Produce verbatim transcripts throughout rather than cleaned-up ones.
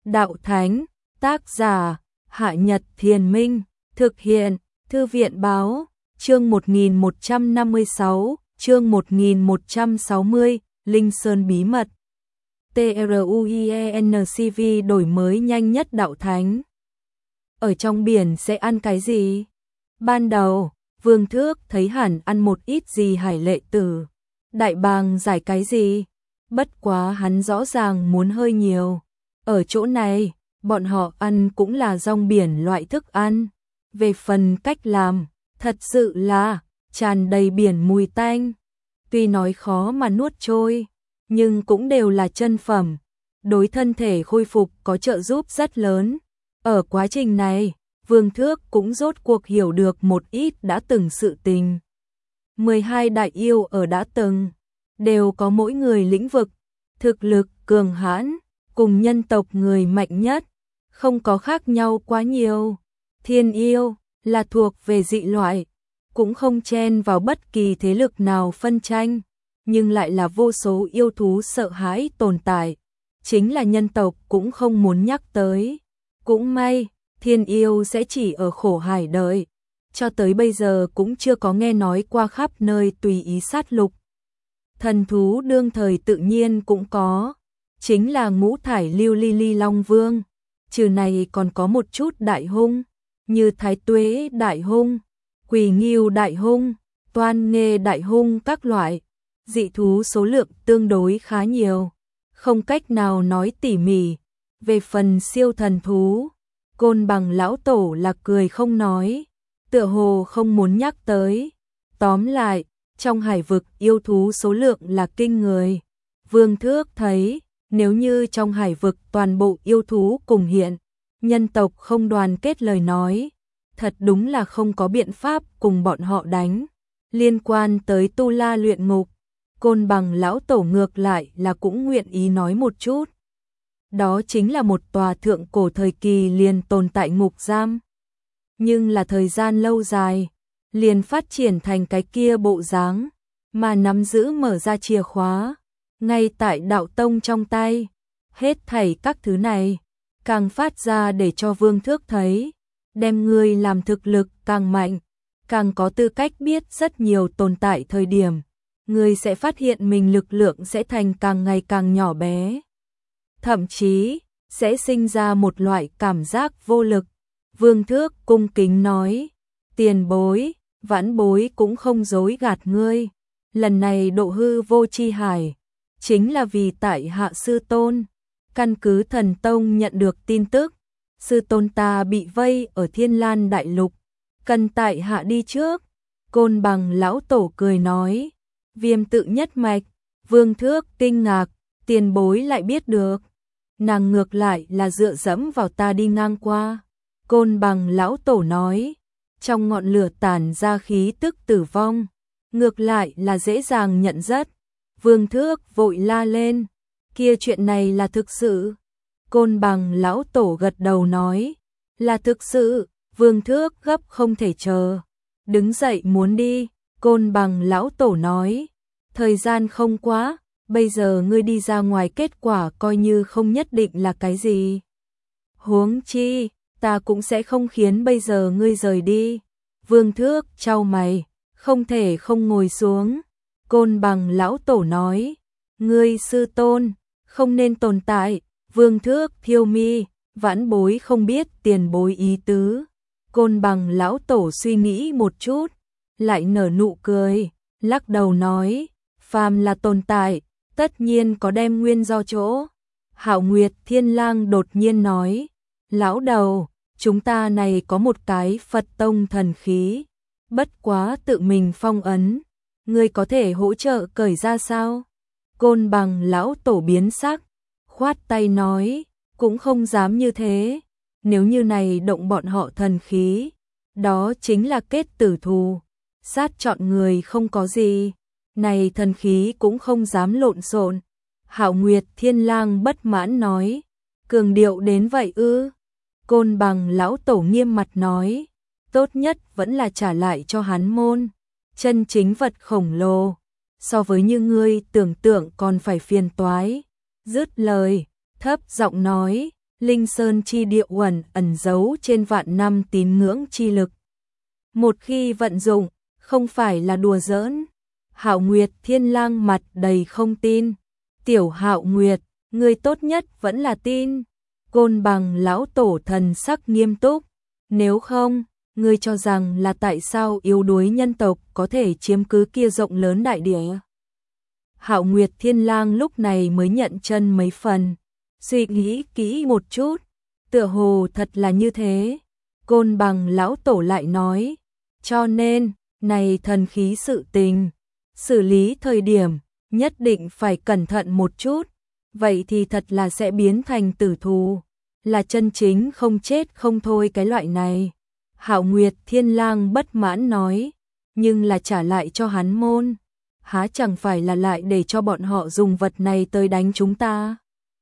Đạo Thánh, tác giả, Hạ Nhật Thiền Minh, thực hiện, Thư viện Báo, chương một nghìn một trăm năm mươi sáu, chương một nghìn một trăm sáu mươi, Linh Sơn Bí Mật. TRUIENCV đổi mới nhanh nhất Đạo Thánh. Ở trong biển sẽ ăn cái gì? Ban đầu, Vương Thước thấy hẳn ăn một ít gì Hải Lệ Tử. Đại bàng giải cái gì? Bất quá hắn rõ ràng muốn hơi nhiều. Ở chỗ này, bọn họ ăn cũng là rong biển loại thức ăn. Về phần cách làm, thật sự là tràn đầy biển mùi tanh. Tuy nói khó mà nuốt trôi, nhưng cũng đều là chân phẩm. Đối thân thể khôi phục có trợ giúp rất lớn. Ở quá trình này, Vương Thước cũng rốt cuộc hiểu được một ít đã từng sự tình. mười hai đại yêu ở đã từng, đều có mỗi người lĩnh vực, thực lực cường hãn, cùng nhân tộc người mạnh nhất, không có khác nhau quá nhiều. Thiên yêu là thuộc về dị loại, cũng không chen vào bất kỳ thế lực nào phân tranh, nhưng lại là vô số yêu thú sợ hãi tồn tại, chính là nhân tộc cũng không muốn nhắc tới. Cũng may, thiên yêu sẽ chỉ ở khổ hải đợi, cho tới bây giờ cũng chưa có nghe nói qua khắp nơi tùy ý sát lục. Thần thú đương thời tự nhiên cũng có, chính là ngũ thải lưu ly ly long vương, trừ này còn có một chút đại hung, như thái tuế đại hung, quỳ nghiêu đại hung, toan nghê đại hung các loại, dị thú số lượng tương đối khá nhiều, không cách nào nói tỉ mỉ. Về phần siêu thần thú, Côn Bằng lão tổ là cười không nói, tựa hồ không muốn nhắc tới. Tóm lại, trong hải vực yêu thú số lượng là kinh người. Vương Thước thấy, nếu như trong hải vực toàn bộ yêu thú cùng hiện, nhân tộc không đoàn kết lời nói, thật đúng là không có biện pháp cùng bọn họ đánh. Liên quan tới tu la luyện ngục, Côn Bằng lão tổ ngược lại là cũng nguyện ý nói một chút. Đó chính là một tòa thượng cổ thời kỳ liền tồn tại ngục giam. Nhưng là thời gian lâu dài, liền phát triển thành cái kia bộ dáng, mà nắm giữ mở ra chìa khóa, ngay tại đạo tông trong tay. Hết thảy các thứ này, càng phát ra để cho Vương Thước thấy, đem người làm thực lực càng mạnh, càng có tư cách biết rất nhiều tồn tại thời điểm, người sẽ phát hiện mình lực lượng sẽ thành càng ngày càng nhỏ bé. Thậm chí, sẽ sinh ra một loại cảm giác vô lực. Vương Thước cung kính nói, tiền bối, vãn bối cũng không dối gạt ngươi. Lần này độ hư vô chi hải, chính là vì tại hạ sư tôn. Căn cứ thần tông nhận được tin tức, sư tôn ta bị vây ở Thiên Lan Đại Lục, cần tại hạ đi trước. Côn Bằng lão tổ cười nói, viêm tự nhất mạch. Vương Thước kinh ngạc, tiền bối lại biết được. Nàng ngược lại là dựa dẫm vào ta đi ngang qua. Côn Bằng lão tổ nói, trong ngọn lửa tản ra khí tức tử vong, ngược lại là dễ dàng nhận rất. Vương Thước vội la lên, kia chuyện này là thực sự. Côn Bằng lão tổ gật đầu nói, là thực sự. Vương Thước gấp không thể chờ, đứng dậy muốn đi. Côn Bằng lão tổ nói, thời gian không quá, bây giờ ngươi đi ra ngoài kết quả coi như không nhất định là cái gì. Huống chi, ta cũng sẽ không khiến bây giờ ngươi rời đi. Vương Thước chau mày, không thể không ngồi xuống. Côn Bằng lão tổ nói, ngươi sư tôn, không nên tồn tại. Vương Thước thiêu mi, vãn bối không biết tiền bối ý tứ. Côn Bằng lão tổ suy nghĩ một chút, lại nở nụ cười, lắc đầu nói, phàm là tồn tại, tất nhiên có đem nguyên do chỗ. Hạo Nguyệt Thiên Lang đột nhiên nói, lão đầu, chúng ta này có một cái Phật tông thần khí, bất quá tự mình phong ấn, ngươi có thể hỗ trợ cởi ra sao? Côn Bằng lão tổ biến sắc, khoát tay nói, cũng không dám như thế, nếu như này động bọn họ thần khí, đó chính là kết tử thù, sát chọn người không có gì, này thần khí cũng không dám lộn xộn. Hạo Nguyệt Thiên Lang bất mãn nói, cường điệu đến vậy ư? Côn Bằng lão tổ nghiêm mặt nói, tốt nhất vẫn là trả lại cho hắn môn, chân chính vật khổng lồ, so với như ngươi tưởng tượng còn phải phiền toái. Dứt lời, thấp giọng nói, Linh Sơn chi địa uẩn ẩn giấu trên vạn năm tín ngưỡng chi lực. Một khi vận dụng, không phải là đùa giỡn. Hạo Nguyệt Thiên Lang mặt đầy không tin. Tiểu Hạo Nguyệt, ngươi tốt nhất vẫn là tin. Côn Bằng lão tổ thần sắc nghiêm túc. Nếu không, ngươi cho rằng là tại sao yếu đuối nhân tộc có thể chiếm cứ kia rộng lớn đại địa? Hạo Nguyệt Thiên Lang lúc này mới nhận chân mấy phần. Suy nghĩ kỹ một chút, tựa hồ thật là như thế. Côn Bằng lão tổ lại nói, cho nên, này thần khí sự tình, xử lý thời điểm, nhất định phải cẩn thận một chút, vậy thì thật là sẽ biến thành tử thù, là chân chính không chết không thôi cái loại này. Hạo Nguyệt Thiên Lang bất mãn nói, nhưng là trả lại cho hắn môn, há chẳng phải là lại để cho bọn họ dùng vật này tới đánh chúng ta.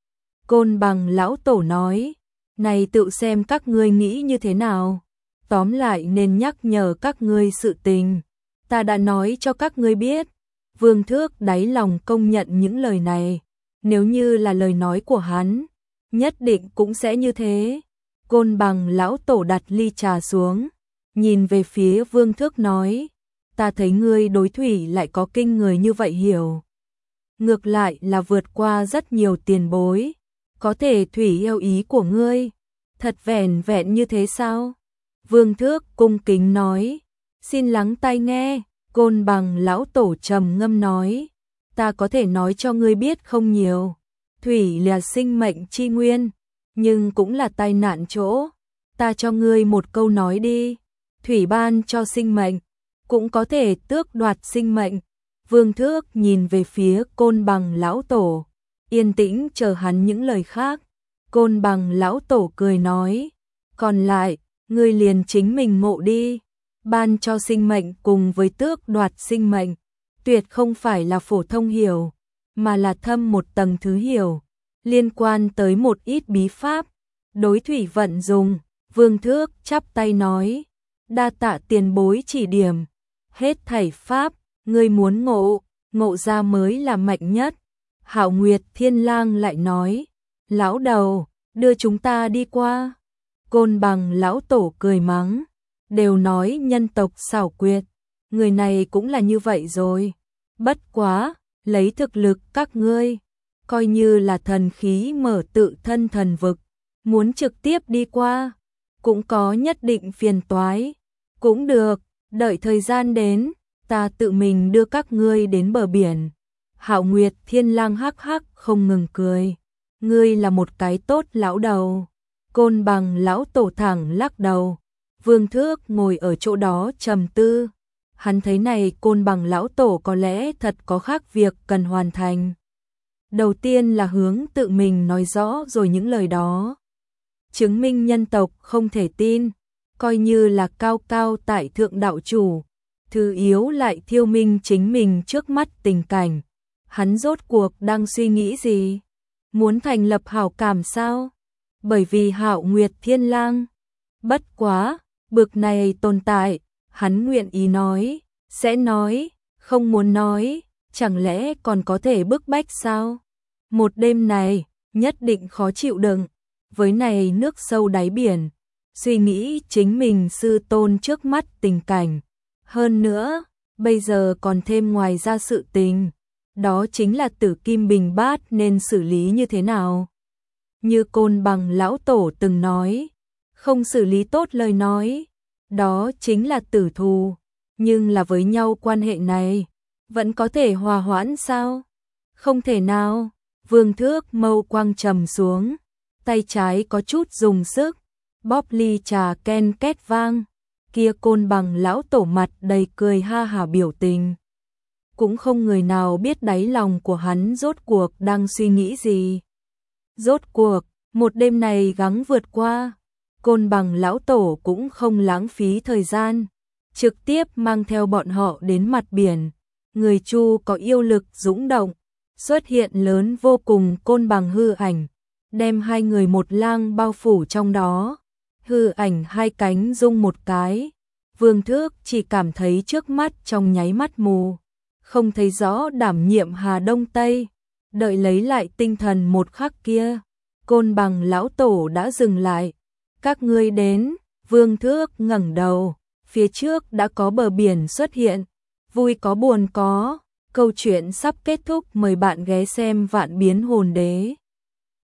Côn Bằng lão tổ nói, này tự xem các ngươi nghĩ như thế nào, tóm lại nên nhắc nhở các ngươi sự tình, ta đã nói cho các ngươi biết. Vương Thước đáy lòng công nhận những lời này, nếu như là lời nói của hắn, nhất định cũng sẽ như thế. Côn Bằng lão tổ đặt ly trà xuống, nhìn về phía Vương Thước nói, ta thấy ngươi đối thủy lại có kinh người như vậy hiểu. Ngược lại là vượt qua rất nhiều tiền bối, có thể thủy yêu ý của ngươi, thật vẻn vẹn như thế sao? Vương Thước cung kính nói, xin lắng tai nghe. Côn Bằng lão tổ trầm ngâm nói, ta có thể nói cho ngươi biết không nhiều, thủy là sinh mệnh chi nguyên, nhưng cũng là tai nạn chỗ, ta cho ngươi một câu nói đi, thủy ban cho sinh mệnh, cũng có thể tước đoạt sinh mệnh. Vương Thước nhìn về phía Côn Bằng lão tổ, yên tĩnh chờ hắn những lời khác. Côn Bằng lão tổ cười nói, còn lại, ngươi liền chính mình ngộ đi. Ban cho sinh mệnh cùng với tước đoạt sinh mệnh, tuyệt không phải là phổ thông hiểu, mà là thâm một tầng thứ hiểu, liên quan tới một ít bí pháp, đối thủy vận dùng. Vương Thước chắp tay nói, đa tạ tiền bối chỉ điểm, hết thảy pháp, ngươi muốn ngộ, ngộ ra mới là mạnh nhất. Hạo Nguyệt Thiên Lang lại nói, lão đầu, đưa chúng ta đi qua. Côn Bằng lão tổ cười mắng, đều nói nhân tộc xảo quyệt, người này cũng là như vậy rồi. Bất quá, lấy thực lực các ngươi, coi như là thần khí mở tự thân thần vực, muốn trực tiếp đi qua, cũng có nhất định phiền toái. Cũng được, đợi thời gian đến, ta tự mình đưa các ngươi đến bờ biển. Hạo Nguyệt Thiên Lang hắc hắc không ngừng cười, ngươi là một cái tốt lão đầu. Côn Bằng lão tổ thẳng lắc đầu. Vương Thước ngồi ở chỗ đó trầm tư, hắn thấy này Côn Bằng lão tổ có lẽ thật có khác việc cần hoàn thành. Đầu tiên là hướng tự mình nói rõ rồi những lời đó, chứng minh nhân tộc không thể tin, coi như là cao cao tại thượng đạo chủ, thứ yếu lại thiêu minh chính mình trước mắt tình cảnh. Hắn rốt cuộc đang suy nghĩ gì? Muốn thành lập hảo cảm sao? Bởi vì Hạo Nguyệt Thiên Lang. Bất quá, bực này tồn tại, hắn nguyện ý nói, sẽ nói, không muốn nói, chẳng lẽ còn có thể bức bách sao? Một đêm này, nhất định khó chịu đựng, với này nước sâu đáy biển, suy nghĩ chính mình sư tôn trước mắt tình cảnh. Hơn nữa, bây giờ còn thêm ngoài ra sự tình, đó chính là Tử Kim Bình Bát nên xử lý như thế nào? Như Côn Bằng lão tổ từng nói, không xử lý tốt lời nói, đó chính là tử thù, nhưng là với nhau quan hệ này, vẫn có thể hòa hoãn sao? Không thể nào. Vương Thước mâu quang trầm xuống, tay trái có chút dùng sức, bóp ly trà ken két vang, kia Côn Bằng lão tổ mặt đầy cười ha hả biểu tình. Cũng không người nào biết đáy lòng của hắn rốt cuộc đang suy nghĩ gì. Rốt cuộc, một đêm này gắng vượt qua, Côn Bằng lão tổ cũng không lãng phí thời gian, trực tiếp mang theo bọn họ đến mặt biển. Người Chu có yêu lực dũng động, xuất hiện lớn vô cùng Côn Bằng hư ảnh, đem hai người một lang bao phủ trong đó. Hư ảnh hai cánh rung một cái, Vương Thước chỉ cảm thấy trước mắt trong nháy mắt mù, không thấy rõ đảm nhiệm Hà Đông Tây. Đợi lấy lại tinh thần một khắc kia, Côn Bằng lão tổ đã dừng lại. Các ngươi đến, Vương Thước ngẩng đầu, phía trước đã có bờ biển xuất hiện, vui có buồn có, câu chuyện sắp kết thúc, mời bạn ghé xem Vạn Biến Hồn Đế.